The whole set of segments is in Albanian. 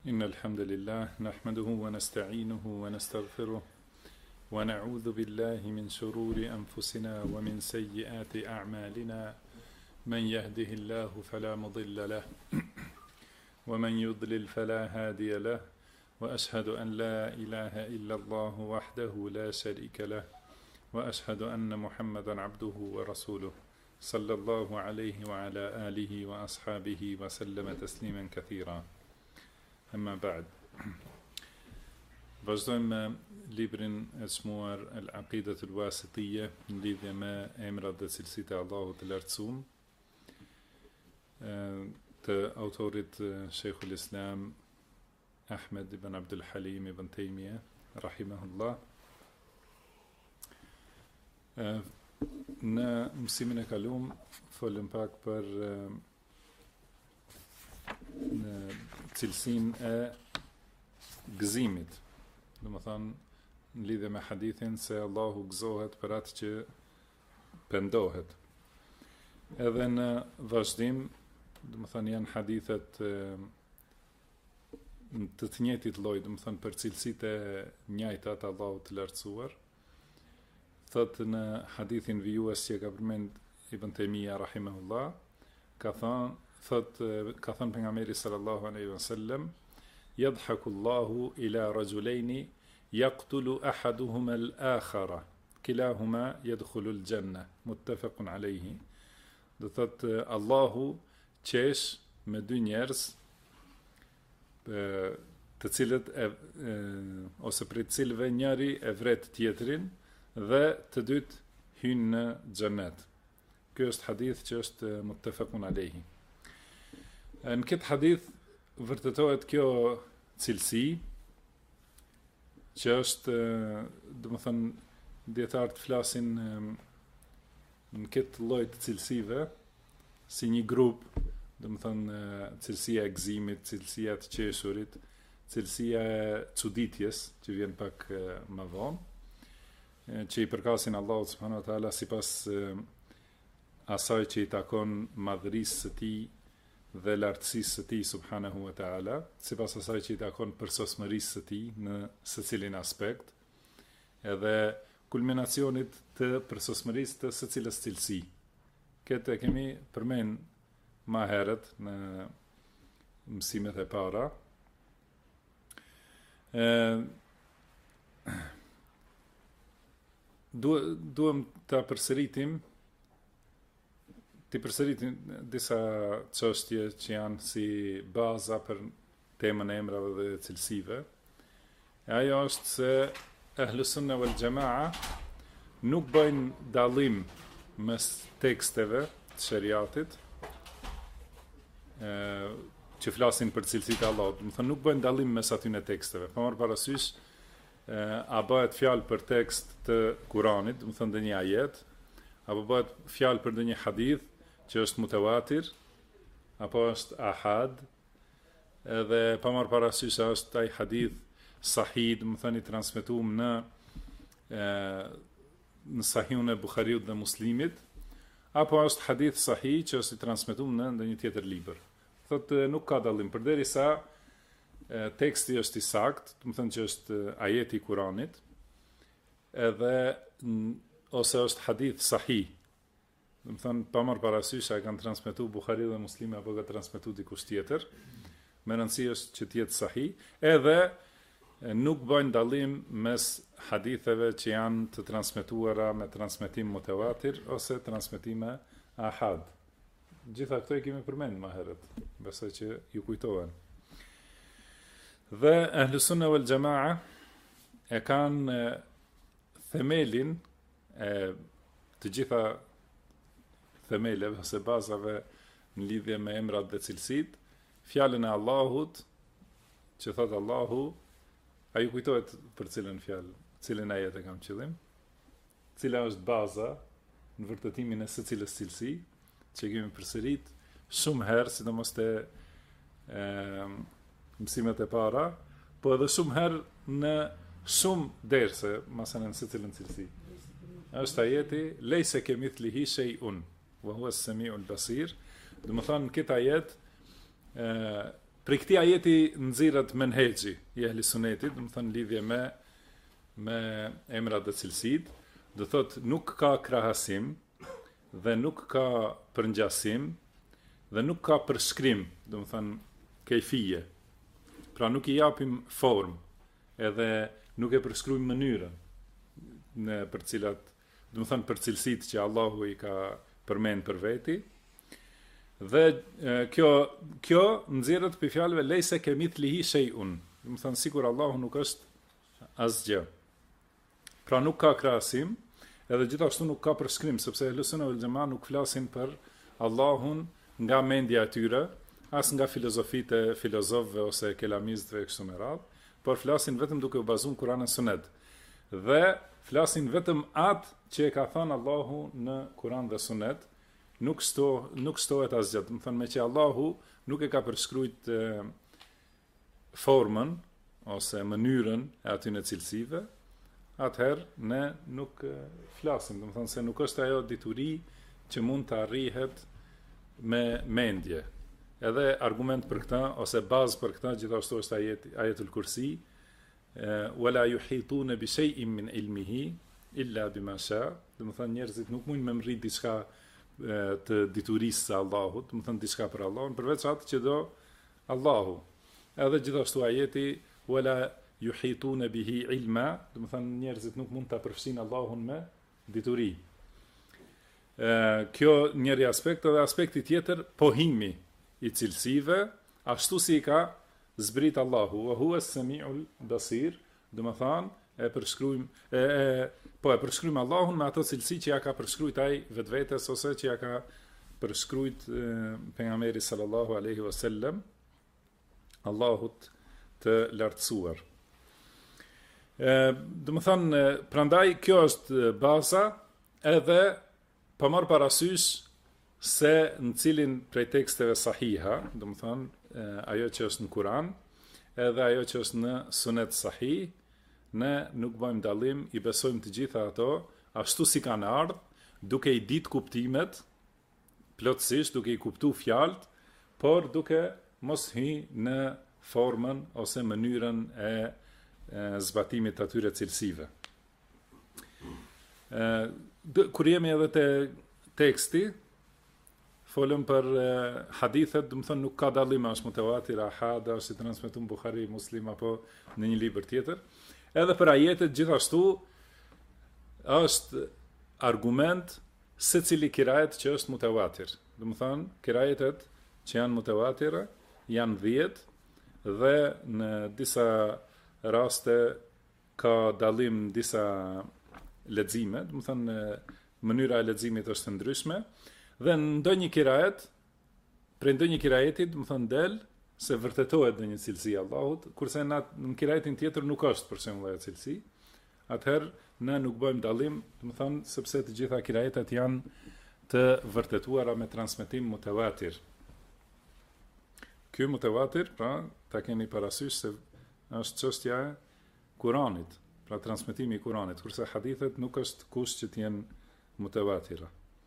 إن الحمد لله نحمده ونستعينه ونستغفره ونعوذ بالله من شرور أنفسنا ومن سيئات أعمالنا من يهده الله فلا مضل له ومن يضلل فلا هادي له وأشهد أن لا إله إلا الله وحده لا شريك له وأشهد أن محمدا عبده ورسوله صلى الله عليه وعلى آله وأصحابه وسلم تسليما كثيرا. Amma ba'd. Vazhdojmë me librin e çmuar Al-Aqidat al-Wasitiyya në lidhje me emrat dhe cilësitë e Allahut të lartësuar, të autorit Sheikhul Islam Ahmed ibn Abdul Halim ibn Taymiyah rahimahullah. Në mësimin e kaluam folëm pak për në cilësinë e gëzimit. Domethënë në lidhje me hadithin se Allahu gëzohet për atë që pendohet. Edhe në vazhdim, domethënë janë hadithet të të njëjtit lloj, domethënë për cilësitë e njëjta të Allahut të lartësuar. Thotë në hadithin vijues që ka përmend Ibn Taymija rahimahullah, ka thënë pejgamberi sallallahu alaihi wasallam: "Yadhaku Allahu ila rajulaini yaqtulu ahaduhuma al-akhara, kilahuma yadkhulu al-janna." Muttafaqun alayhi. Do thotë Allahu qesh me dy njerëz të cilët ose për të cilëve njëri e vret tjetrin dhe të dytë hynë në xhenet. Ky është hadith që është muttafaqun alayhi. Në këtë hadith vërtetohet kjo cilësi që është, domethënë, dietarët flasin në këtë lloj të cilësive si një grup, domethënë cilësia e gëzimit, cilësia të qeshurit, cilësia e çuditjes që vjen pak më vonë, që i përkasin Allahut subhanahu wa taala sipas asaj që i takon madhërisë së tij dhe lartësisë së tij subhanahu wa taala, sipas asaj që i takon përsosmërisë së tij në secilin aspekt, edhe kulminacionit të përsosmërisë të secilës cilësi. Këtë e kemi përmend më herët në mësimet e para. Duhem ta përsëritim disa çështje që janë si baza për temën e emrave dhe cilësive. E ajo është se Ahlus Sunna wal Jamaa nuk bëjnë dallim mes teksteve të shariatit që flasin për cilësitë e Allahut. Do të thonë nuk bëjnë dallim mes atyre teksteve. Pa marrë parasysh a bëhet fjalë për tekst të Kuranit, do të thonë ndonjë ajet, apo bëhet fjalë për ndonjë hadith që është mutawatir, apo është ahad, edhe pa marrë parasysh se është ai hadith sahih, do të thënë i transmetuar në Sahihun e Buhariut dhe Muslimit, apo është hadith sahih që është i transmetuar në ndonjë tjetër libër. Thotë nuk ka dallim përderisa teksti është i saktë, do të thënë që është ajeti i Kuranit, edhe ose është hadith sahih. Do të thënë pa marrë parasysh a kanë transmetuar Buhariu dhe Muslimi apo ka transmetuar dikush tjetër. Me rëndësi është që të jetë sahih, edhe nuk bëjnë dallim mes haditheve që janë të transmetuara me transmetim mutawatir ose transmetime ahad. Gjitha këto e kemi përmendur më herët, besoj që ju kujtohen. Dhe Ahlus Sunna wal Jamaa e kanë themelin e të gjitha themeleve ose bazave në lidhje me emrat dhe cilësitë, fjalën e Allahut, që thot Allahu, a ju kujtohet për cilën fjalë, cilën ajet e kam qëllim? Cila është baza në vërtetimin e secilës cilësi, që kemi përsërit shumë herë, sidomos te mësimet e para, po edhe shumë herë në shumë derse, masalan në secilën cilësi. Është ajeti lejse kemithlihi shay'un wa huwa as-sami'ul basir. Do të thonë këtë ajet Për këtij ajeti nxirret menhexhi i ehli sunetit, do të thënë lidhje me emrat dhe cilësitë, do thot nuk ka krahasim dhe nuk ka përngjasim dhe nuk ka përshkrim, do të thënë kejfije. Pra nuk i japim formë, edhe nuk e përshkruajmë mënyrën për cilat, do të thënë për cilësitë që Allahu i ka përmend për veti. Dhe kjo nxjerrët për fjalëve lejse kemithlihi shay'un. Do të thënë sikur Allahu nuk është asgjë. Pra nuk ka krahasim, edhe gjithashtu nuk ka përshkrim, sepse Ehlusunna wal Jamaa nuk flasin për Allahun nga mendja e tyre, as nga filozofitë e filozofëve ose kelamistëve kështu me radhë, por flasin vetëm duke u bazuar në Kur'an e Sunet. Dhe flasin vetëm atë që e ka thënë Allahu në Kur'an dhe Sunet, nuk stohet asgjë. Do të thënë me që Allahu nuk e ka përshkruajt formën ose mënyrën e atyre cilësive, atëherë ne nuk flasim, do të thënë se nuk është ajo dituri që mund të arrihet me mendje. Edhe argument për këtë ose bazë për këtë gjithashtu është ajetul Kursi, wala yuhituna bi shay'in min ilmihi illa bima sha. Do të thënë njerëzit nuk mundin me mrit diçka të diturisë së Allahut, do të thënë diçka për Allahun, përveç atë që do Allahu. Edhe gjithashtu ajeti wala yuhituna bihi ilma, do të thënë njerëzit nuk mund ta përfshin Allahun me dituri. Kjo njëri aspekt, edhe aspekti tjetër pohimi i cilësive, ashtu si i ka zbrit Allahu, wa huwa as-sami'ul basir, do të thënë e përshkruajmë Allahun me ato cilësi që ja ka përshkruajt ai vetvetes ose që ja ka përshkruajt pejgamberi sallallahu alaihi wasallam, Allahut të lartësuar. Do të thënë prandaj kjo është baza, edhe pa marr parasysh se në cilin prej teksteve sahiha, do të thënë ajo që është në Kur'an, edhe ajo që është në Sunet sahih, ne nuk bëjmë dallim, i besojmë të gjitha ato ashtu si kanë ardhur, duke i ditë kuptimet plotësisht, duke i kuptuar fjalët, por duke mos hy në formën ose mënyrën e zbatimit të atyre cilësive. Kur jemi edhe te teksti, folëm për hadithet, do të thënë nuk ka dallim as mutawatir, ahad, as i transmetuar Buhari, Muslim apo në një libër tjetër. Edhe për ajetet gjithashtu është argument secili kirajet që është mutawatir. Do të thënë kirajetet që janë mutawatira janë 10 dhe në disa raste ka dallim disa lexime, do të thënë mënyra e leximit është ndryshme. Dhe në ndonjë kirajet, prej ndonjë kirajeti, do të thënë del se vërtetohet në një cilësi Allahut, kurse në kirajetin tjetër nuk është për shembull ajo cilësi. Atëherë ne nuk bëjmë dallim, do të thënë sepse të gjitha kirajetet janë të vërtetuara me transmetim mutawatir. Ky mutawatir, pra, ta keni parasysh se është çështja e Kuranit, pra transmetimi i Kuranit, kurse hadithet nuk është kusht që të jenë mutawatira.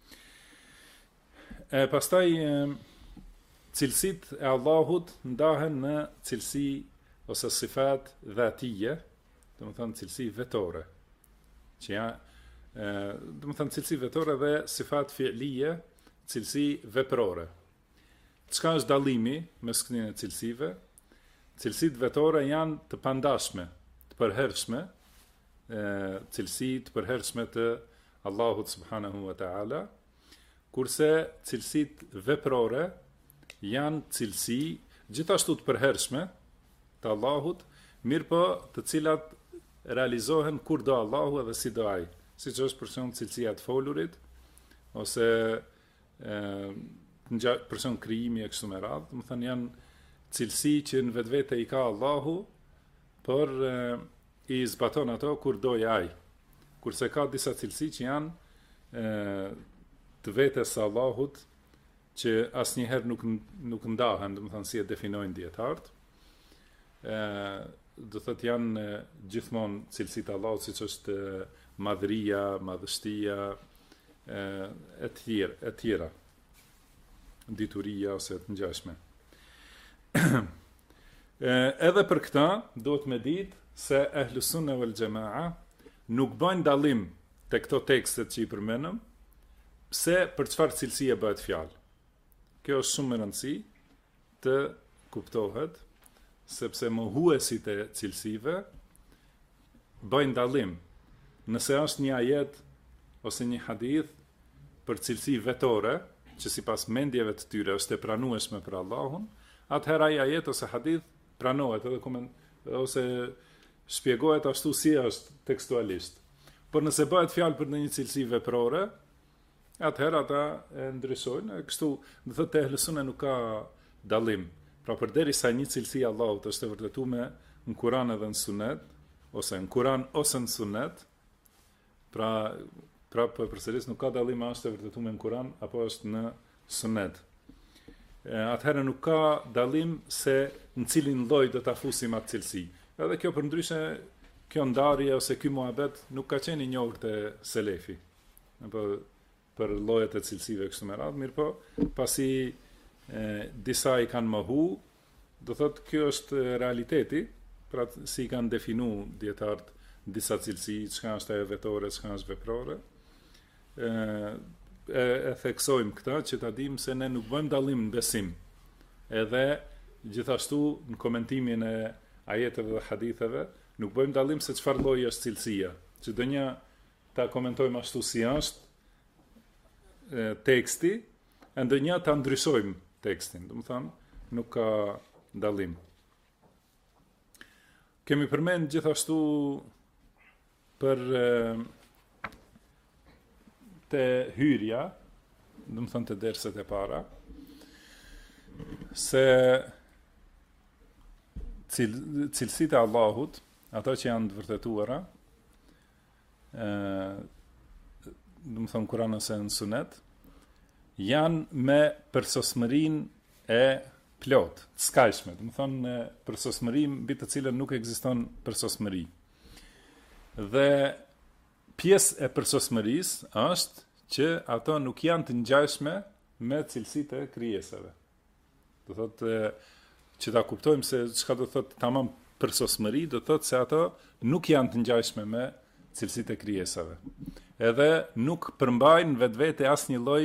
Pastaj cilësit e Allahut ndahen në cilësi ose sifat dhatije, do të thënë cilësi vetore, që do të thënë cilësi vetore dhe sifat fi'lije, cilësi veprore. Çka është dallimi mes këtyre cilësive? Cilësitë vetore janë të pandashme, të përhershme, cilësi të përhershme të Allahut subhanahu wa ta'ala, kurse cilësitë veprore janë cilësi gjithashtu të përhershme të Allahut, mirëpo të cilat realizohen kur do Allahu edhe si do ai, siç është për shembull cilësia e folurit ose për shembull krijimi e kështu me radhë, do të thënë janë cilësi që në vetvete i ka Allahu, por i zbaton ato kur do ai. Kurse ka disa cilësi që janë të vetes së Allahut, që asnjëherë nuk ndahen, do të thënë si e definojnë dietarët. Do thotë janë gjithmonë cilësitë e Allahut, siç është madhëria, madhështia, e tjera, dituria ose të ngjashme. Edhe për këta, duhet me ditë se Ahlus Sunna wal Jamaa nuk bëjnë dallim te këto tekstet që i përmenëm, pse për çfarë cilësie bëhet fjalë. Kjo është shumë e rëndësishme të kuptohet, sepse mohuesit e cilësive bëjnë dallim. Nëse është një ajet ose një hadith për cilësi vetore, që sipas mendjeve të tyre është e pranueshme për Allahun, atëherë ai ajet ose hadith pranohet edhe ose shpjegohet ashtu si është tekstualisht. Por nëse bëhet fjalë për një cilësi veprore, atëherë ata e ndryshojnë, kështu, do thotë Ahlus Sunna nuk ka dallim. Pra përderisa një cilësi e Allahut është e vërtetuar në Kur'an edhe në Sunet, ose në Kur'an ose në Sunet, pra përsëris nuk ka dallim a është e vërtetuar në Kur'an apo është në Sunet. Atëherë nuk ka dallim se në cilin lloj do ta fusim atë cilësi. Edhe kjo përndryshe, kjo ndarje ose ky muhabet nuk ka qenë i njohur te selefi. Apo për llojet e cilësive kështu me radhë, mirë po, pasi disa i kanë mohu, do thotë kjo është realiteti, pra si i kanë definu dietarët disa cilësi, çka është ajo vetore, çka është veprore. E theksojmë këta që ta dimë se ne nuk bëjmë dallim në besim. Edhe gjithashtu në komentimin e ajeteve dhe haditheve nuk bëjmë dallim se çfarë lloji është cilësia. Çdonjë ta komentojmë ashtu si është teksti, e ndonjë ta ndryshojmë tekstin. Do të thonë nuk ka dallim. Kemi përmend gjithashtu për te hyrja, do të thonë te derset e para, se cilësitë e Allahut, ato që janë të vërtetuara, do të thonë Kur'an ose në Sunet, janë me përsosmërinë e plot, të skajshme, do të thonë përsosmërim mbi të cilën nuk ekziston përsosmëri. Dhe pjesë e përsosmërisë është që ato nuk janë të ngjashme me cilësitë e krijesave. Do thotë që ta kuptojmë se çka do thotë tamam përsosmëri, do thotë se ato nuk janë të ngjashme me cilësitë e krijesave. Edhe nuk përmbajnë vetvete asnjë lloj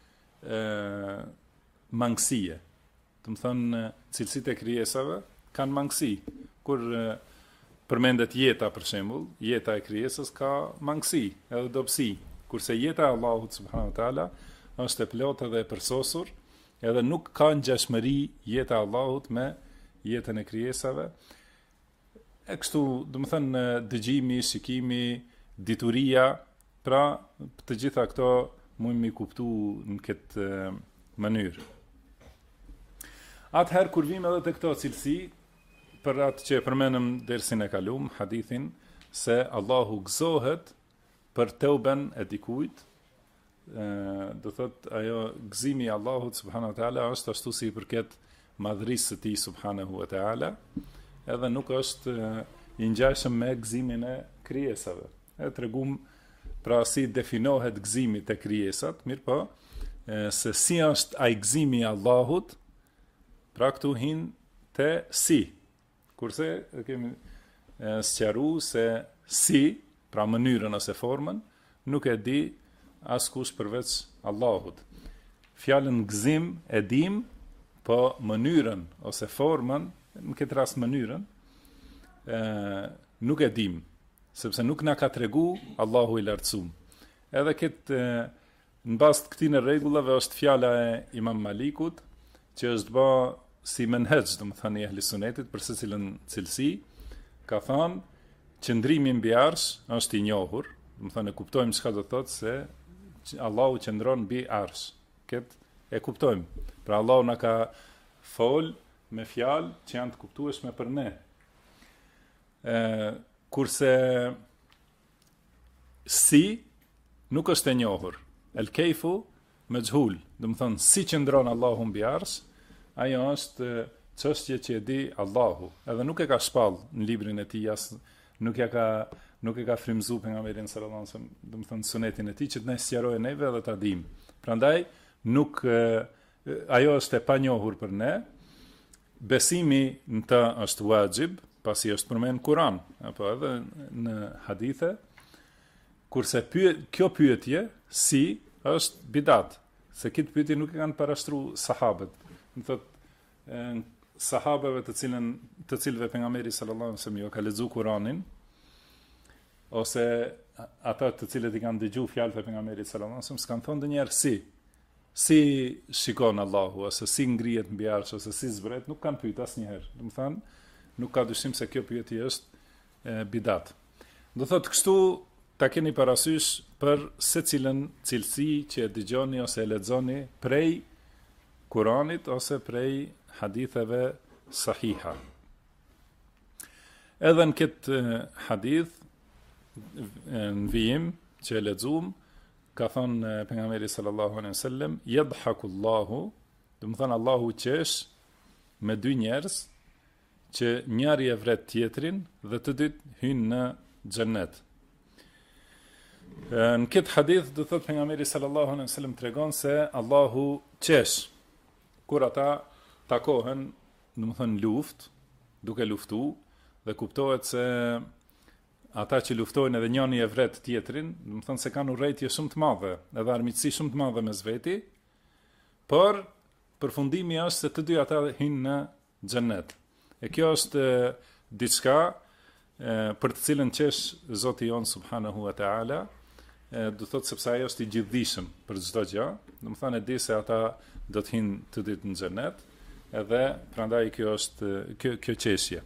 mangësie. Do të thonë cilësitë e krijesave kanë mangësi. Kur përmendet jeta për shembull, jeta e krijesës ka mangësi, edhe dobësi, kurse jeta e Allahut subhanahu wa taala është e plotë dhe e përsosur, edhe nuk ka ngjashmëri jeta e Allahut me jetën e krijesave. E kështu, do të thënë dëgjimi, shikimi, dituria, pra të gjitha këto mund mi kuptu në këtë mënyrë. Atëherë kur vim edhe të këto cilësi, për atë që e përmenëm dersin e kalum, hadithin, se Allahu gëzohet për teuben e dikujt, do thot ajo gëzimi i Allahut subhanahu wa taala është ashtu si i përket madhërisë së tij subhanahu wa taala, edhe nuk është i ngjashëm me gëzimin e krijesave. E tregum pra si definohet gëzimi te krijesat, mirë po, se si është ai gëzimi i Allahut, pra këtu hin te si. Kurse kemi sqaruar se si, pra mënyrën ose formën, nuk e di askush përveç Allahut. Fjalën gëzim e dim, po mënyrën ose formën, në këtë rast mënyrën, nuk e dim, sepse nuk na ka tregu Allahu i lartësuar. Edhe këtë në bazë të këtyre rregullave është fjala e Imam Malikut, që është bë si menhej, do të thënë i ehli sunetit për secilën cilësi, ka thënë qëndrimi mbi arsh është i njohur, do të thënë e kuptojmë çka do thotë se Allahu qëndron mbi arsh. Këtë e kuptojmë. Pra Allahu na ka fol me fjalë që janë të kuptueshme për ne. Kurse si nuk është e njohur. El keifu majhul, do të thënë si qëndron Allahu mbi arsh, ajo është çështje që e di Allahu, edhe nuk e ka shpall në librin e tij, nuk e ka frymzuar pejgamberin sallallahu alajhi wasallam, do të thënë sunetin e tij që të na sqarojë neve dhe ta dimë. Prandaj nuk ajo është e panjohur për ne, besimi në ta është wajib, pasi është përmend Kur'an, apo edhe në hadithe, kurse kjo pyetje si është bidat, se këtë pyetje nuk e kanë parashtruar sahabët. Do thotë sahabëve të cilëve pejgamberi sallallahu alaihi wasallam jo ka lexuar Kur'anin, ose ata të cilët i kanë dëgjuar fjalët e pejgamberit sallallahu alaihi wasallam, s'kan thonë ndonjëherë si shikon Allahu, ose si ngrihet mbi arsh, ose si zbret, nuk kanë pyet asnjëherë. Do të thonë, nuk ka dyshim se kjo pyetje është bidat. Do thotë kështu ta keni parasysh për secilën cilësi që e dëgjoni ose e lexoni prej Kuranit ose prej haditheve sahiha. Edhe në këtë hadith, në vijim që e lexuam, ka thonë pejgamberi sallallahu alaihi wasallam, yadhakullahu, do të thonë Allahu qesh me dy njerëz që njëri e vret tjetrin dhe të dytë hynë në xhennet. Në këtë hadith do thotë pejgamberi sallallahu alaihi wasallam tregon se Allahu qesh kur ata takohen, do të thonë luftë, duke luftu, dhe kuptohet se ata që luftojnë edhe njëri e vret tjetrin, do të thonë se kanë urrëtie shumë të madhe, edhe armiqësi shumë të madhe mes veti, por përfundimi është se të dy ata hynë në xhennet. E kjo është diçka për të cilën qesh Zoti jon subhanahu wa taala, do thotë sepse ai është i gjithdijshëm për çdo gjë, do të thonë e di se ata do të hynë të dytë në xhennet, edhe prandaj kjo është kjo qeshje.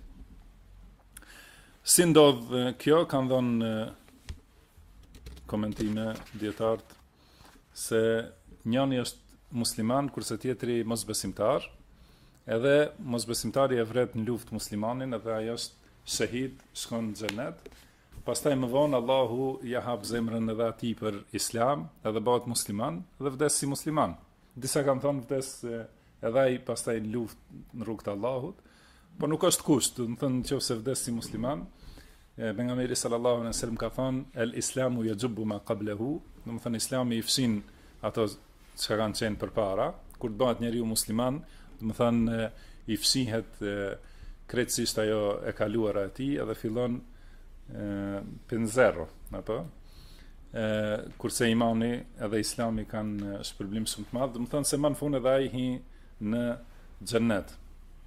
Si ndodh kjo, kanë dhënë komentime dietarët se njëri është musliman kurse tjetri mosbesimtar, edhe mosbesimtari e vret në luftë muslimanin, edhe ai është shahid, shkon në xhenet. Pastaj më vonë Allahu ja hap zemrën edhe atij për Islam, edhe bëhet musliman dhe vdes si musliman. Disa kanë thonë vdes edhe ai pastaj në luftë në rrugt të Allahut, por nuk është kusht, do të thonë nëse vdes si musliman, pejgamberi sallallahu alaihi wasallam ka thonë el islamu yajubbu ma qablahu, do të thonë Islami i fshin ato që kanë qenë përpara, kur të bëhet njeriu musliman, do të thonë i fshihet krejtësisht ajo e kaluara e tij edhe fillon penzero, apo kurse imani edhe Islami kanë shpërblim shumë të madh, do të thonë se më në fund edhe ai hi në xhennet.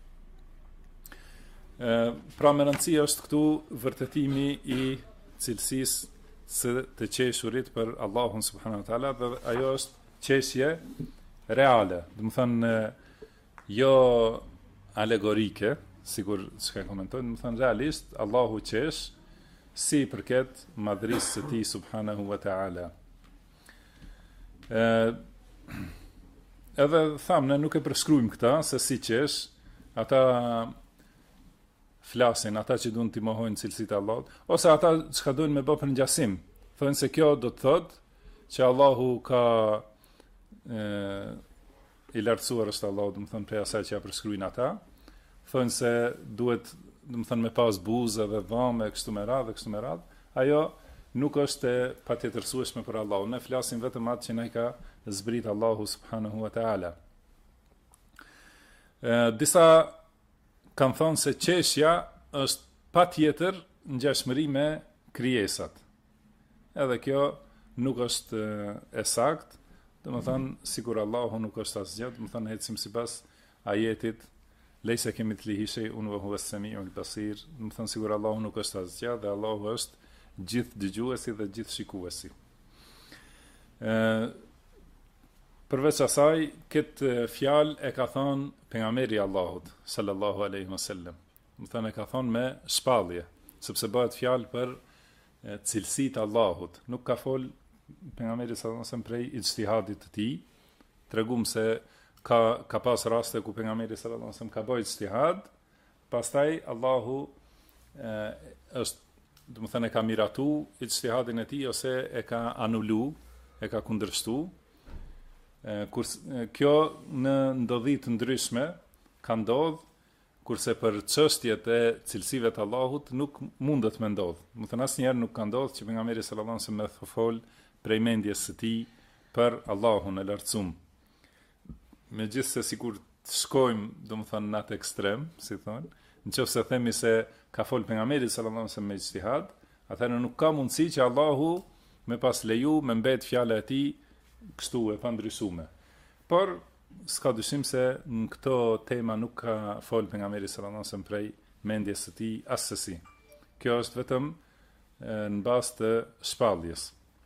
Pra me rëndësi është këtu vërtetimi i cilësisë së të qeshurit për Allahun subhanahu wa taala, dhe ajo është qeshje reale, do të thonë jo alegorike, sikur çka komentojnë, do të thonë realisht Allahu qesh si përket madhrisë së tij subhanahu wa taala. Edhe thamë, ne nuk e përshkruajmë këta se si qesh, ata flasin, ata që duan të mohojnë cilësitë e Allahut, ose ata që duan me bë për ngjasim. Thonë se kjo do të thotë që Allahu ka i lartësuar është Allahu, do të thonë prej asaj që ja përshkruajnë ata. Thonë se duhet, do të thonë me pas buzë dhe dhëmë kështu me radhë. Ajo nuk është e patjetërsueshme për Allahun. Ne flasim vetëm atë që na ka zbrit Allahu subhanahu wa taala. Disa kanë thonë se qeshja është patjetër ngjashmëri me krijesat. Edhe kjo nuk është e saktë, do të thonë sikur Allahu nuk është asgjë, do të thonë ecim sipas ajetit leysa kemithlihi shay'un wa huwa as-sami'ul basir, do të thonë sikur Allahu nuk është asgjë dhe Allahu është gjithë dëgjuesi dhe gjithë shikuesi. Përveç asaj, këtë fjalë e ka thonë pejgamberi Allahut sallallahu alaihi wasallam. Do të thonë e ka thonë me shpallje, sepse bëhet fjalë për cilësitë e Allahut. Nuk ka fol pejgamberi sallallahu alaihi wasallam prej ijtihadit të tij. Tregum se ka pas raste ku pejgamberi sallallahu alaihi wasallam ka bërë ijtihad, pastaj Allahu është, do të thënë, e ka miratu ijtihadin e tij ose e ka anulu, e ka kundërshtu. Kjo në ndodhi të ndryshme ka ndodhur, kurse për çështjet e cilësive të Allahut nuk mundet me ndodh. Do të thënë asnjëherë nuk ka ndodhur që pejgamberi sallallahu alaihi wasallam të fol prej mendjes së tij për Allahun e lartësuar. Megjithse sikur të shkojmë, domethënë në atë ekstrem, si thonë, nëse themi se ka fol pejgamberi sallallahu alajhi wasallam me ijtihad, atëherë nuk ka mundësi që Allahu me pas leju me mbet fjala e tij kështu e pandrysume. Por s'ka dyshim se në këto tema nuk ka fol pejgamberi sallallahu alajhi wasallam prej mendjes së tij asesi. Kjo është vetëm në bazë të shpalljes.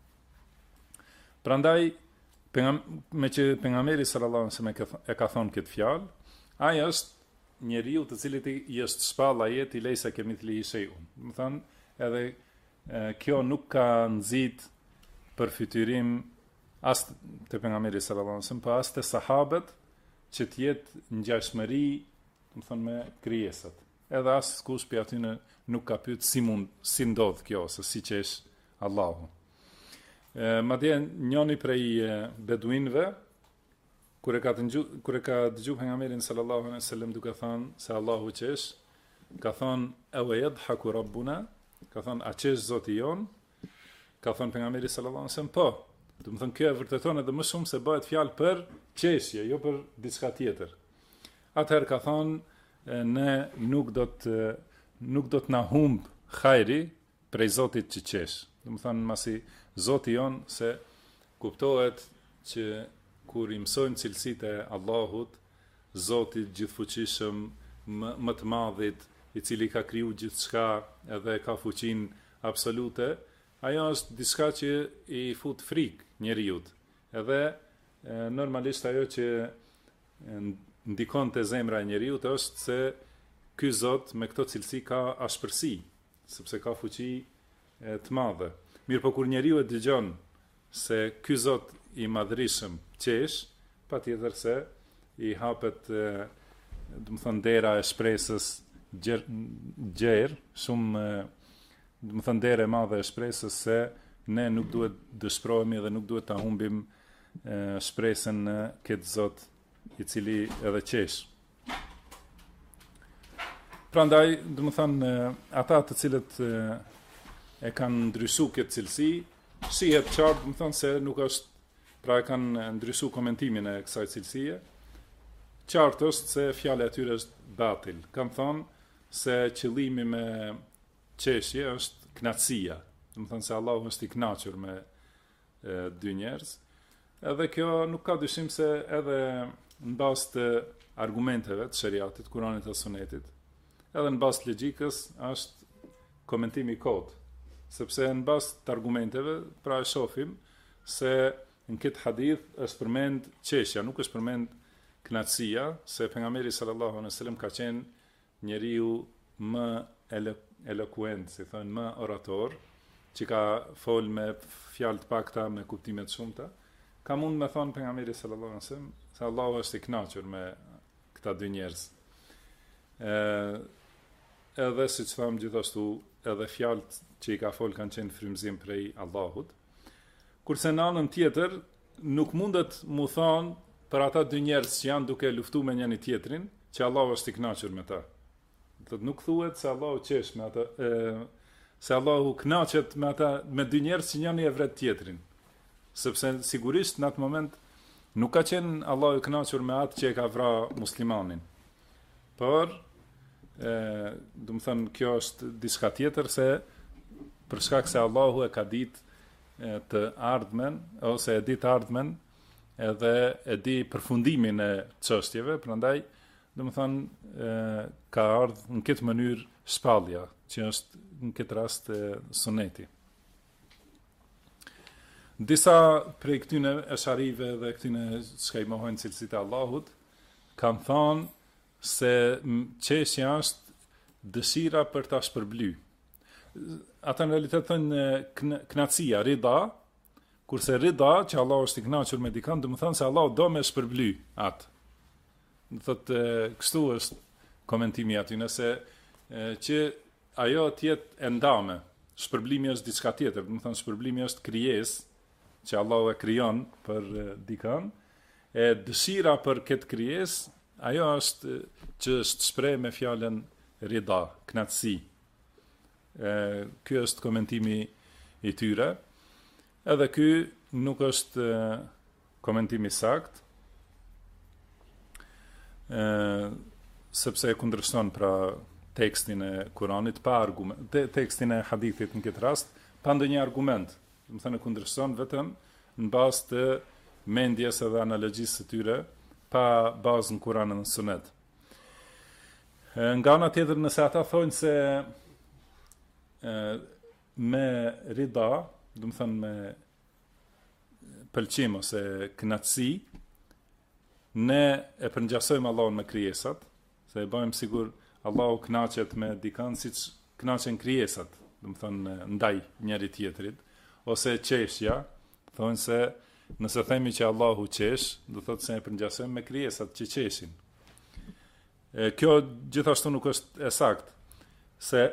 Prandaj me që pejgamberi sallallahu alajhi wasallam e ka thonë këtë fjalë, ai është njeriu të cilit i është shpall ajeti lejsa kemithlihi shay'un. Do thonë, edhe kjo nuk ka nxit për fytyrim as të pejgamberit sallallahu alajhi wasallam, pa as të sahabët që të jetë ngjashmëri, do thonë me krijesat. Edhe as kush pi aty nuk ka pyet si ndodh kjo, se si qesh Allahu. Madje njëri prej beduinëve kur e ka dëgjuar pejgamberin sallallahu alaihi wasallam duke thënë se Allahu qesh, ka thënë aw yadhaku rabbuna, ka thënë a qesh Zoti jon? Ka thënë pejgamberi sallallahu alaihi wasallam po. Do të thënë kjo e vërteton edhe më shumë se bëhet fjalë për qeshje, jo për diçka tjetër. Atëherë ka thënë ne nuk do të na humb hajri prej Zotit që qesh. Do të thënë masi Zoti jon se kuptohet që kur i mësojmë cilësitë e Allahut, Zotit gjithfuqishëm, më të madhit, i cili ka kriju gjithçka edhe ka fuqinë absolute, ajo është diçka që i fut frikë njeriut. Edhe normalisht ajo që ndikon te zemra e njeriut është se ky Zot me këto cilësi ka ashpërsi, sepse ka fuqi të madhe. Mirë po kur njeriu e dëgjon se ky Zot i madhërisëm qesh, patjetër se i hapet do të thënë dera e shpresës gjerë, shumë do të thënë dera e madhe e shpresës se ne nuk duhet dëshpërohemi dhe nuk duhet ta humbim shpresën në këtë Zot i cili edhe qesh. Prandaj, do të thënë ata të cilët e kanë ndryshuar këtë cilësi, shihet qartë, do të thënë se nuk është, pra e kanë ndryshuar komentimin e kësaj cilësie. Qartë është se fjala e tyre është batil. Kanë thënë se qëllimi me qeshje është kënaqësia. Do të thënë se Allahu është i kënaqur me dy njerëz. Edhe kjo nuk ka dyshim se edhe në bazë të argumenteve të shariatit, Kuranit dhe Sunetit, edhe në bazë të logjikës është komentimi i kot. Sepse në bazë të argumenteve, pra e shohim se në këtë hadith është përmend qeshja, nuk është përmend kënaqësia, se pejgamberi sallallahu alaihi wasallam ka qenë njeriu më eloquent, si thonë më orator, që ka fol me fjalë të pakta, me kuptime të shumta. Ka mund me thonë pejgamberi sallallahu alaihi wasallam se Allahu është i kënaqur me këta dy njerëz. Edhe siç tham gjithashtu, edhe fjalët që i ka fol kanë qenë frymëzim prej Allahut. Kurse në anën tjetër, nuk mundet mu thonë për ata dy njerëz që janë duke luftuar me njëri tjetrin, që Allahu është i kënaqur me ta. Do të nuk thuhet se Allahu qesh me ata, se Allahu kënaqet me ata, me dy njerëz që njëri e vret tjetrin. Sepse sigurisht në atë moment nuk ka qenë Allahu i kënaqur me atë që e ka vrarë muslimanin. Por do të thënë kjo është diçka tjetër, se për shkak se Allahu e ka ditë të ardhmen, ose e di të ardhmen, edhe e di përfundimin e çështjeve, prandaj do të thënë ka ardhur në këtë mënyrë shpallja, që është në këtë rast suneti. Disa prej këtyne esharive dhe këtyne çka i mohojnë cilësitë e Allahut, kanë thënë se qeshja është dëshira për ta shpërblyer. Ata në realitet thënë kënaqësia, rida, kurse rida, që Allah është i kënaqur me dikën, do të thonë se Allah do me shpërblyer atë. Do thotë kështu është komentimi aty, nëse që ajo të jetë e ndame, shpërblimi është diçka tjetër, do të thonë shpërblimi është krijesë që Allah e krijon për dikën, e dëshira për këtë krijesë, ajo është që është shpreh me fjalën rida, kënaqësi. Ky është komentimi i tyre. Edhe ky nuk është komentimi sakt. sepse e kundërshton pra tekstin e Kuranit pa argument, tekstin e hadithit në këtë rast, pa ndonjë argument. Do të thënë e kundërshton vetëm në bazë të mendjes edhe analogjisë së tyre, pa bazë në Kur'an dhe në Sunet. Nga ana tjetër, nëse ata thonë se me rida, do të thënë me pëlqim ose kënaqësi, ne e përngjasojmë Allahun me krijesat, se e bëjmë sigur Allahu kënaqet me dikën siç kënaqen krijesat, do të thënë ndaj njëri tjetrit, ose qeshja, thonë se nëse themi që Allahu qesh, do thotë se e përngjasojmë me krijesat që qeshin. Kjo gjithashtu nuk është e saktë, se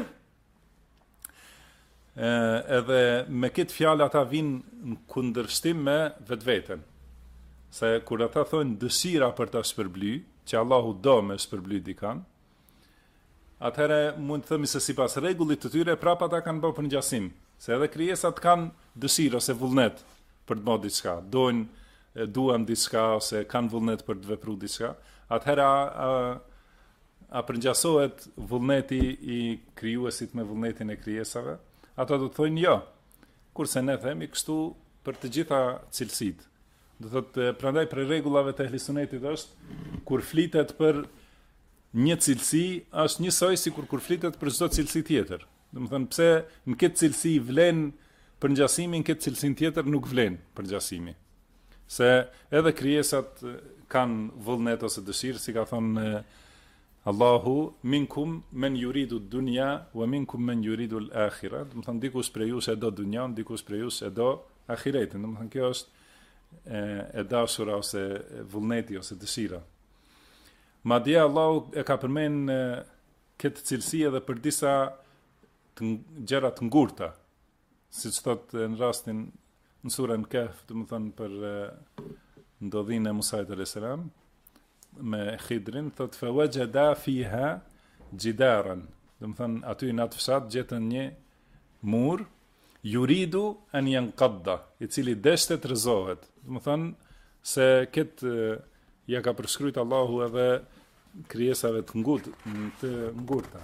edhe me këtë fjalë ata vinë në kundërshtim me vetveten. Se kur ata thonë dëshira për ta shpërbly, që Allahu do me shpërbly dikan, atëherë mund të themi se sipas rregullit të tyre prapa ata kanë bërë përngjasim, se edhe krijesat kanë dëshirë ose vullnet për të bërë diçka, duan diçka ose kanë vullnet për të vepruar diçka. Atëherë a përngjasohet vullneti i krijuesit me vullnetin e krijesave? Ata do të thonë jo. Kurse ne themi kështu për të gjitha cilësitë. Do thotë prandaj për rregullave të ehlisunetit është kur flitet për një cilësi është njësoj sikur kur flitet për çdo cilësi tjetër. Domethënë pse në këtë cilësi vlen përngjasimi, në këtë cilësinë tjetër nuk vlen përngjasimi. Se edhe krijesat kanë vullnet ose dëshirë, si ka thonë Allahu, minkum men yuridu dunya wa minkum men yuridu al-akhirah. Do të thonë dikush prej jush e do dunjan, dikush prej jush e do ahiretin. Do të thonë kjo është e dashura ose vullneti ose dëshira. Madje Allahu e ka përmend këtë cilësi edhe për disa gjëra të ngurta, siç thotë në rastin në surën Kahf, do të thonë për ndodhinë e Musait alayhis salam me Khidrin, thotë fa wajada fiha jidaran. Do të thonë aty në atë fshat gjetën një mur yuridu an yanqadda, i cili deshte të rrezohet. Do të thonë se këtë ja ka përshkruajt Allahu edhe krijesave të ngurta.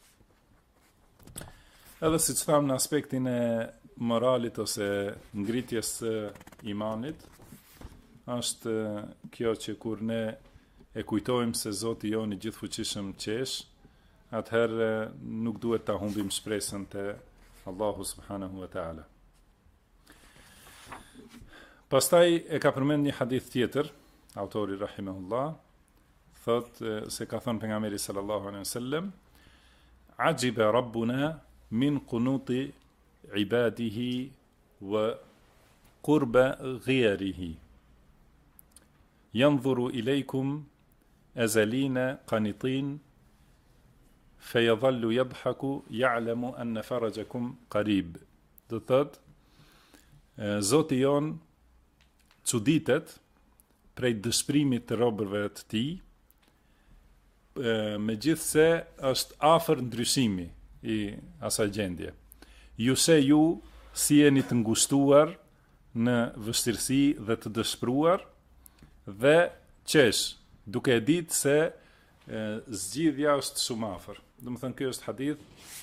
Edhe siç tham në aspektin e moralit ose ngritjes së imanit, është kjo që kur ne e kujtojmë se Zoti jon i gjithfuqishëm qesh, atëherë nuk duhet ta humbim shpresën te Allahu subhanahu wa taala. Pastaj e ka përmend një hadith tjetër, autori rahimahullah, thotë se ka thënë pejgamberi sallallahu alaihi wasallam, ajiba rabbuna min qunuti ibadihi wa qurba ghayrihi. Yanzuru ilaykum azalina qanitin fayadhallu yadhaku ya'lamu anna farajakum qarib. Do thotë Zoti jon çuditet prej dëshpërimit të robërve të tij, megjithse është afër ndryshimi i asaj gjendje. Ju si jeni të ngushtuar në vështirësi dhe të dëshpëruar dhe qesh, duke e ditë se zgjidhja është shumë afër. Do të thënë kjo është hadith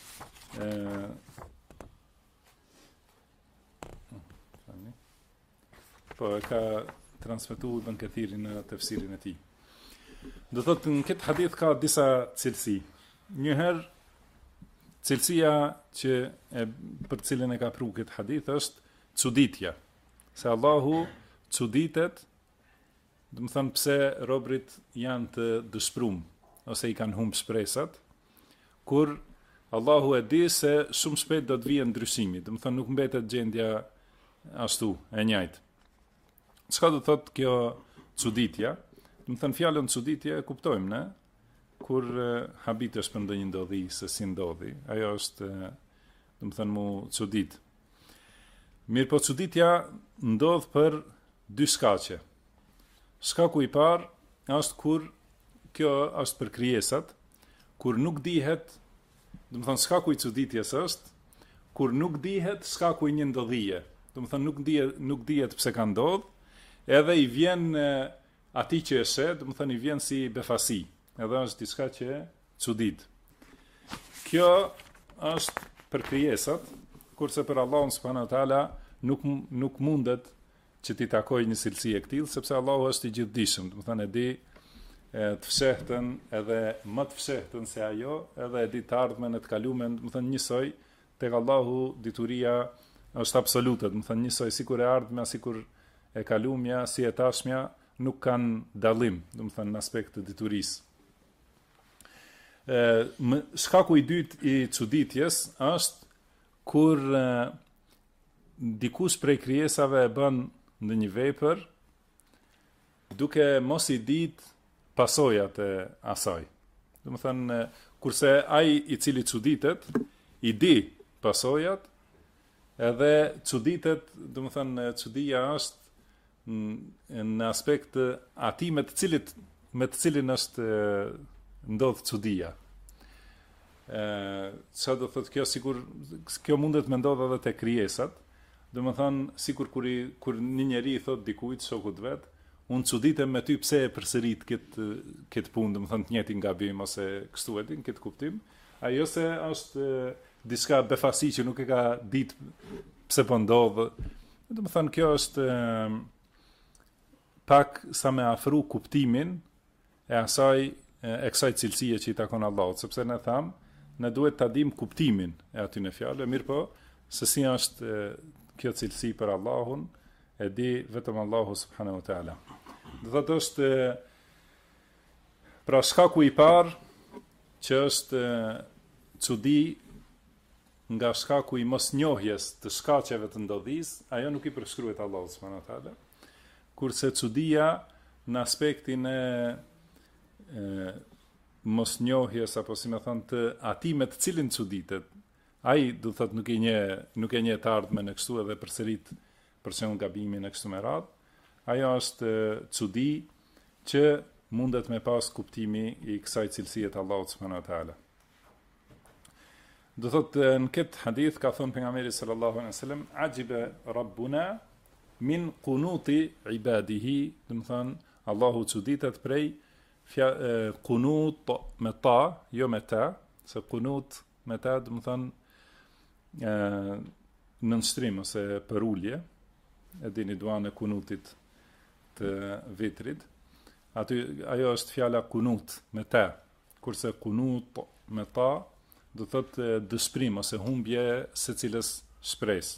po e ka transmetuar Ibn Kathiri në tefsirin e tij. Do thotë në këtë hadith ka disa cilësi. Njëherë cilësia që për cilën e ka pru këtë hadith është çuditja. Se Allahu çuditet, do të thënë pse robrit janë të dëshpëruar ose i kanë humbur shpresat, kur Allahu e di se shumë shpejt do të vijë ndryshimi, do të thënë nuk mbetet gjendja ashtu e njëjtë. Çka do thotë kjo çuditja? Do të thënë fjalën çuditje e kuptojmë ne kur habitesh për ndonjë ndodhi se si ndodhi. Ajo është, do të thënë mu çudit. Mirë, po çuditja ndodh për dy shkaqe. Shkaku i parë është kur kjo është për krijesat, kur nuk dihet, do të thënë shkaku i çuditjes është kur nuk dihet shkaku i një ndodhie. Do të thënë nuk dihet pse ka ndodhur, edhe i vjen ati që e sheh, do të thënë i vjen si befasi. Edhe është diçka që çudit. Kjo është për krijesat, kurse për Allahun subhanahu wa taala nuk mundet që ti takoj një cilësi e këtij, sepse Allahu është i gjithdijshëm, do të thënë e di të fshehtën edhe më të fshehtën se ajo, edhe e di të ardhmen e të kalumen, do të thënë njësoj tek Allahu dituria është absolute, do të thënë njësoj sikur e ardhmja, sikur e kalumja, si e tashmja nuk kanë dallim, do të thënë në aspekt të diturisë. Shkaku i dytë i çuditjes është kur dikush prej krijesave e bën ndonjë vepër duke mos i ditë pasojat e asaj. Do të thënë kurse ai i cili çuditet i di pasojat, edhe çuditet, do të thënë çudia është në aspekt atij me të cilin është ndodh çudia. Çfarë do thotë kjo, sikur kjo mundet me ndodh edhe te krijesat. Do të thënë sikur kur një njeri i thot dikujt shokut vet, unë çuditem me ty pse e përsërit këtë punë, do të thënë të njëjtin gabim ose kështu e din këtë kuptim. Ajo se është diçka befasi që nuk e ka ditë pse po ndodh. Do të thënë kjo është pak sa me afru kuptimin e asaj e kësaj cilësie që i takon Allahut, sepse ne tham, ne duhet ta dim kuptimin e aty në fjalë, mirë po, se si është kjo cilësi për Allahun, e di vetëm Allahu subhanahu wa taala. Do thotë është pra shkaku i parë që është çudi nga shkaku i mosnjohjes të shkaqeve të ndodhisë, ajo nuk i përshkruhet Allahut subhanahu wa taala. Kurse çudia në aspektin e mosnjohjes apo si më thon të atij me të cilin çuditet, ai do thot nuk e njeh të ardhmen e kështu edhe përsërit për shembull gabimin e kështu me radhë. Ajo është çudi që mundet me pas kuptimi i kësaj cilësie të Allahut subhanahu wa taala. Do thot në këtë hadith ka thënë pejgamberi sallallahu alaihi wasallam, ajiba rabbuna min qunuti ibadihi, do të thon Allahu çuditet prej qunut me ta, jo me ta, se qunut me ta do të thon nënshtrim ose për ulje, e dini duan e kunutit të vitrit. Ajo është fjala kunut me ta, kurse kunut me ta do thotë dëshpërim ose humbje secilës shpresë.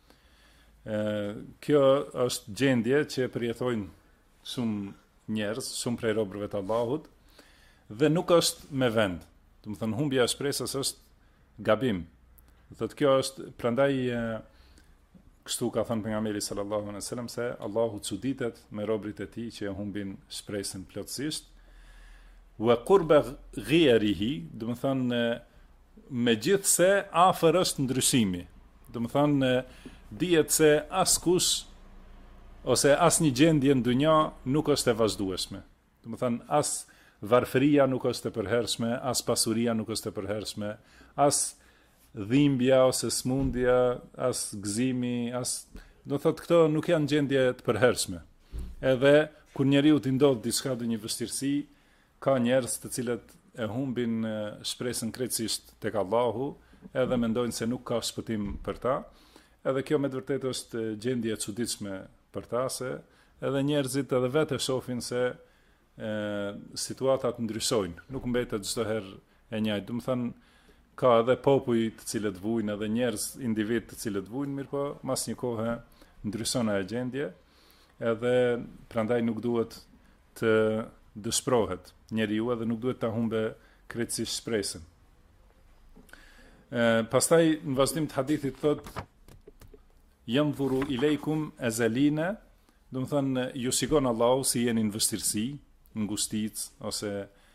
Kjo është gjendje që përjetojnë shumë njerëz, shumë prej robërve të Allahut, dhe nuk është me vend. Do të thënë humbja e shpresës është gabim. Do thotë kjo është prandaj kështu ka thënë pejgamberi sallallahu alaihi wasallam se Allahu çuditet me robërit e tij që e humbin shpresën plotësisht. Wa qurba ghayrihi, do të thënë megjithse afër është ndryshimi. Do të thënë dihet se askush ose asnjë gjendje në dunjë nuk është e vazhdueshme. Do të thënë as varfëria nuk është e përhershme, as pasuria nuk është e përhershme, as dhimbja ose smundja, as gëzimi, do thotë këto nuk janë gjendje të përhershme. Edhe kur njeriu t'i ndodh diçka do një vështirësi, ka njerëz të cilët e humbin shpresën krejtësisht tek Allahu, edhe mendojnë se nuk ka shpëtim për ta. Edhe kjo me të vërtetë është gjendje e çuditshme për ta, se edhe njerëzit edhe vetë shohin se situatat ndryshojnë, nuk mbetet çdo herë e njëjtë. Do të thënë ka edhe popuj të cilët vujnë, edhe njerëz, individ të cilët vujnë, mirë po, mas një kohë ndryshon ajo gjendje, edhe prandaj nuk duhet të dëshpërohet njeriu, edhe nuk duhet ta humbe krejtësisht shpresën. Pastaj në vazhdim të hadithit thotë yanzuru ileikum azalina, do të thënë ju shikon Allahu si jeni në vështirësi, në ngushticë ose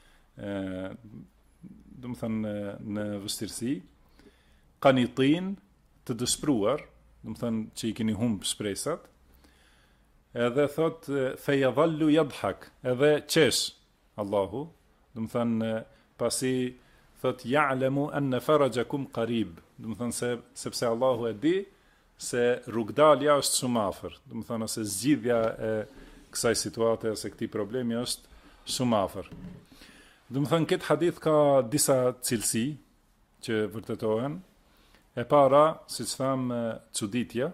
do të thënë në vështirësi, qanitin, të dëshpëruar, do të thënë që i keni humb shpresat. Edhe thot fe yadhallu yadhak, edhe qesh Allahu, do të thënë pasi thot ya'lamu anna farajakum qarib, do të thënë sepse Allahu e di se rrugdalja është shumë afër, do të thënë se zgjidhja kësaj situate ose këtij problemi është shumë afër. Do të thënë këtë hadith ka disa cilësi që vërtetohen. E para, siç tham, çuditja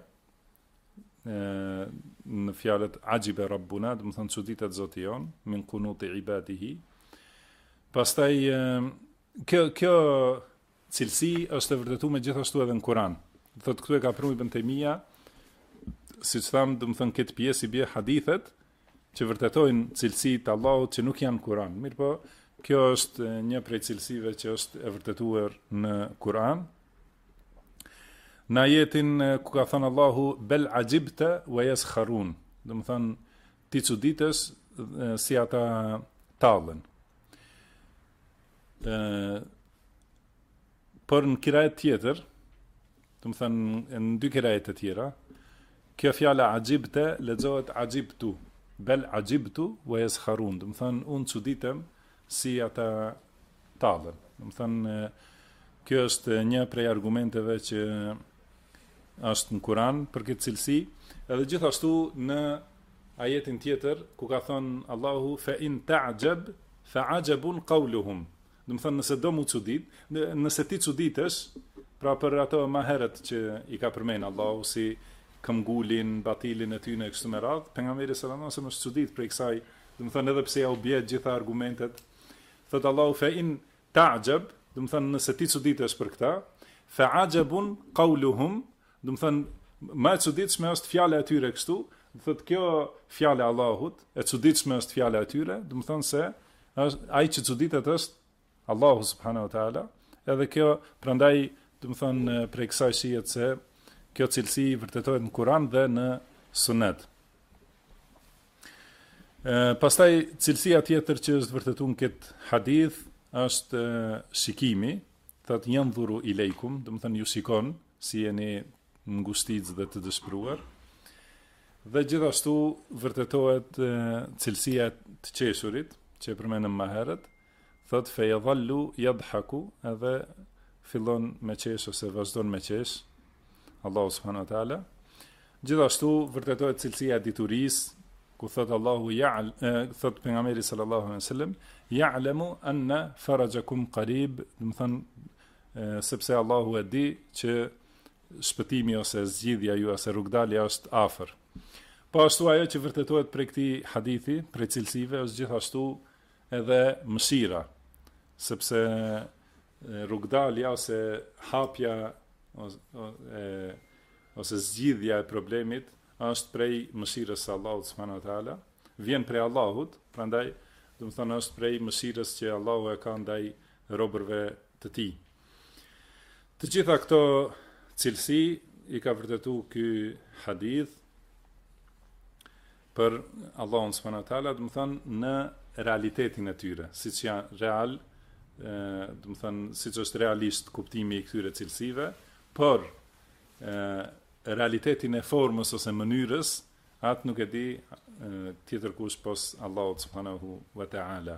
në fjalët ajibe rabbuna, do të thënë çuditet Zoti jon min kunuti ibadihi. Pastaj kjo cilësi është e vërtetuar gjithashtu edhe në Kur'an. Thotë këtu e ka pranuar Ibn Taymija, siç tham, do të thënë këtë pjesë i bie hadithet që vërtetojnë cilësitë e Allahut që nuk janë në Kur'an. Mirpo, kjo është një prej cilësive që është e vërtetuar në Kur'an. Në ajetin ku ka thënë Allahu bel ajibta wa yaskharun, do të thënë ti çuditës si ata tallen. Por në kirajet tjetër, do të thënë në dy kirajet të tjera, kjo fjala ajibta lexohet ajibtu, bel ajibtu wa yaskharun, do të thënë unë çuditem si ata tallen. Do të thënë kjo është një prej argumenteve që është në Kur'an për këtë cilësi, edhe gjithashtu në ajetin tjetër ku ka thënë Allahu fa in ta'jab fa ajabun qawluhum. Do të thënë nëse do mu çudit, nëse ti çuditesh, pra për ato më herët që i ka përmend Allahu si këmbgulin, batilin e tyre kështu me radhë, pejgamberi sallallahu alajhi wasallam është çudit për kësaj, do të thënë edhe pse ja u bie gjitha argumentet. Thot Allahu fa in ta'jab, do të thënë nëse ti çuditesh për këtë, fa ajabun qawluhum, do të thënë më e çuditshme është fjala e tyre kështu, do thotë kjo fjala e Allahut, e çuditshme është fjala e tyre, do të thënë se ai që çuditet është Allahu subhanahu wa taala, edhe kjo prandaj do të thënë prej kësaj shihet se kjo cilësi vërtetohet në Kur'an dhe në Sunet. Pastaj cilësia tjetër që është vërtetuar në këtë hadith është shikimi, thotë yanzuru ileikum, do të thënë ju shikon si jeni ngustic dhe të dëshpëruar. Dhe gjithashtu vërtetohet cilësia të qeshurit, që e përmenëm më herët, thot fe yadhallu yadhaku, edhe fillon me qesh ose vazhdon me qesh, Allahu subhanahu wa taala. Gjithashtu vërtetohet cilësia e diturisë, ku thot Allahu thot pejgamberi sallallahu alaihi wasallam, ya'lamu anna farajakum qarib, do të thënë sepse Allahu e di që shpëtimi ose zgjidhja ju ose rrugdalja është afër. Po ashtu ajo që vërtetohet prej këtij hadithi, prej cilësive, është gjithashtu edhe mëshira, sepse rrugdalja ose hapja ose zgjidhja e problemit është prej mëshirës së Allahut subhanahu wa taala, vjen prej Allahut, prandaj do të thonë është prej mëshirës që Allahu e ka ndaj robërve të tij. Të gjitha këto cilësi i ka vërtetuar ky hadith për Allahun subhanahu wa taala, do të thënë në realitetin e tyre, siç janë real, do të thënë siç është realisht kuptimi i këtyre cilësive, por realitetin e formës ose mënyrës, atë nuk e di tjetër kush pos Allahut subhanahu wa taala.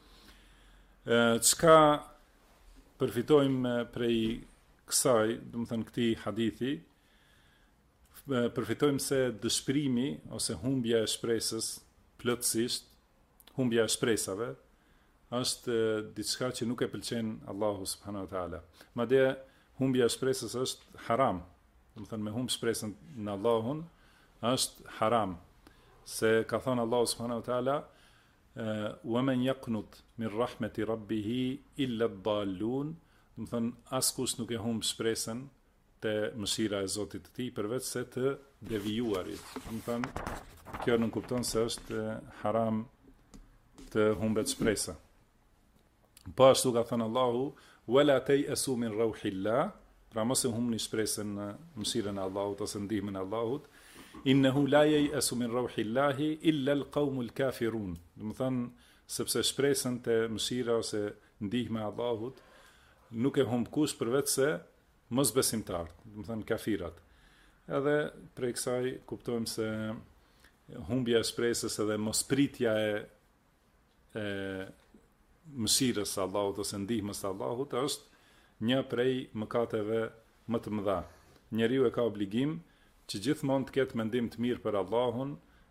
Çka përfitojmë prej kësaj, do të thënë këtij hadithi, përfitojmë se dëshpërimi ose humbja e shpresës plotësisht, humbja e shpresave, është diçka që nuk e pëlqen Allahu subhanahu wa taala. Madje humbja e shpresës është haram. Do të thënë me humb shpresën në Allahun është haram. Se ka thënë Allahu subhanahu wa taala, wa man yaqnut min rahmeti rabbih illa ad-dallun, do të thënë askush nuk e humb shpresën te mëshira e Zotit të tij përveç se të devijuarit. Do të thënë kjo nuk kupton se është haram të humbet shpresa. Po ashtu ka thënë Allahu, wala tayasu min rauhillah, pra mos e humbni shpresën në mëshirën e Allahut ose ndihmën e Allahut. Innehu la yayasu min rauhillahi illa alqaumul kafirun. Do të thënë sepse shpresën te mëshira ose ndihma e Allahut nuk e humb kush përveç se mosbesimtar, do të thënë kafirat. Edhe prej kësaj kuptojmë se humbja e shpresës edhe mospritja e mëshirës së Allahut ose ndihmës së Allahut është një prej mëkateve më të mëdha. Njeriu e ka obligim që gjithmonë të ketë mendim të mirë për Allahun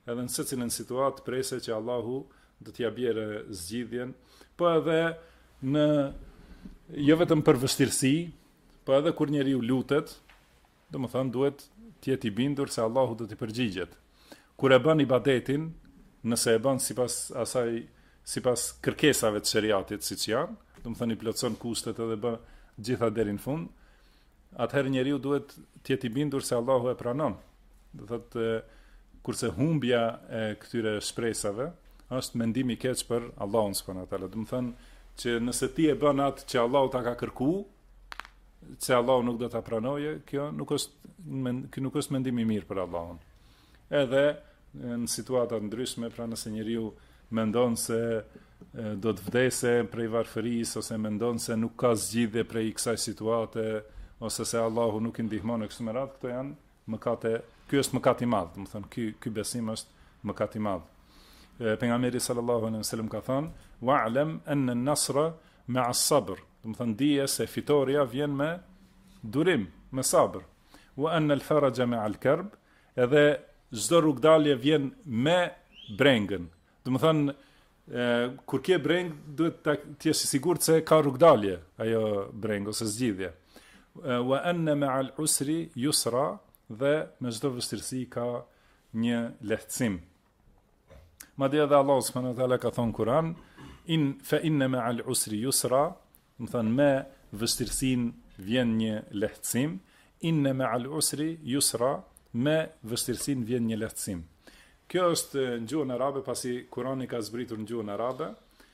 edhe në secilën situatë prese që Allahu do t'ja bjerë zgjidhjen, po edhe në jo vetëm për vështirësi, po edhe kur njeriu lutet, domethënë duhet të jetë i bindur se Allahu do t'i përgjigjet. Kur e bën ibadetin, nëse e bën sipas kërkesave të shariatit siç janë, domethënë i plotson kushtet edhe bën gjitha deri në fund, atëherë njeriu duhet të jetë i bindur se Allahu e pranon. Do thotë kurse humbja e këtyre shpresave është mendim i keq për Allahun subhanahu wa taala. Do të thënë që nëse ti e bën atë që Allahu ta ka kërkuar, se Allahu nuk do ta pranojë, kjo nuk është mendim i mirë për Allahun. Edhe në situata ndryshme, pra nëse njeriu mendon se do të vdese prej varfërisë ose mendon se nuk ka zgjidhje prej kësaj situate ose se Allahu nuk i ndihmon e kështu me radhë, këto janë mëkate. Ky është mëkat i madh, do të thënë ky besim është mëkat i madh. Pejgamberi sallallahu alaihi wasallam ka thënë: "Wa'lam anna an-nasra ma'a as-sabr", do të thënë dije se fitoria vjen me durim, me sabër. "Wa anna al-faraja ma'a al-karb", edhe çdo rrugdalje vjen me brengën. Do të thënë kur ke breng duhet të jesh i sigurt se ka rrugdalje ajo breng ose zgjidhje. "Wa anna ma'a al-usri yusra", dhe me çdo vështirësi ka një lehtësim. Madje edhe Allah subhanahu wa taala ka thonë Kur'an, fa inna ma'al usri yusra, do thënë me vështirësinë vjen një lehtësim, inna ma'al usri yusra, me vështirësinë vjen një lehtësim. Kjo është në gjuhën arabe, pasi Kurani ka zbritur në gjuhën arabe,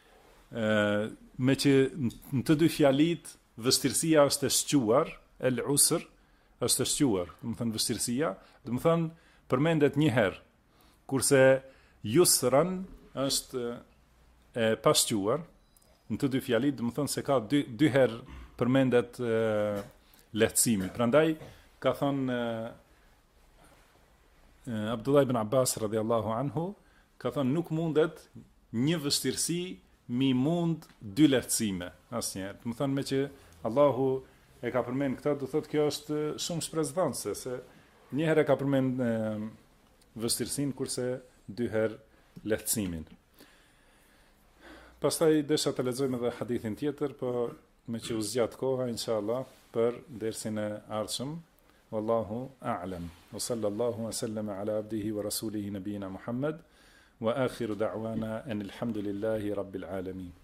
me që në të dy fjalit vështirësia është e shquar, el usr është e shquar, do të thënë vështirësia, do të thënë përmendet një herë, kurse yusran është e pashquar, në të dy fjalit, do të thënë se ka dy herë përmendet lehtësimi. Prandaj ka thënë Abdullah ibn Abbas radhiyallahu anhu, ka thënë nuk mundet një vështirësi mi mund dy lehtësime asnjëherë. Do të thënë me që Allahu e ka përmend këtë, do thotë kjo është shumë shpresdhënëse, se një herë e ka përmend vështirësinë kurse dy herë lehtësimin. Pastaj desha të lexojmë edhe hadithin tjetër, po me që u zgjat koha inshallah për dersin e ardhshëm. Wallahu a'lam. Wa sallallahu wa sallama ala abdihi wa rasulihi nabiyina Muhammad wa akhiru da'wana anil hamdulillahi rabbil alamin.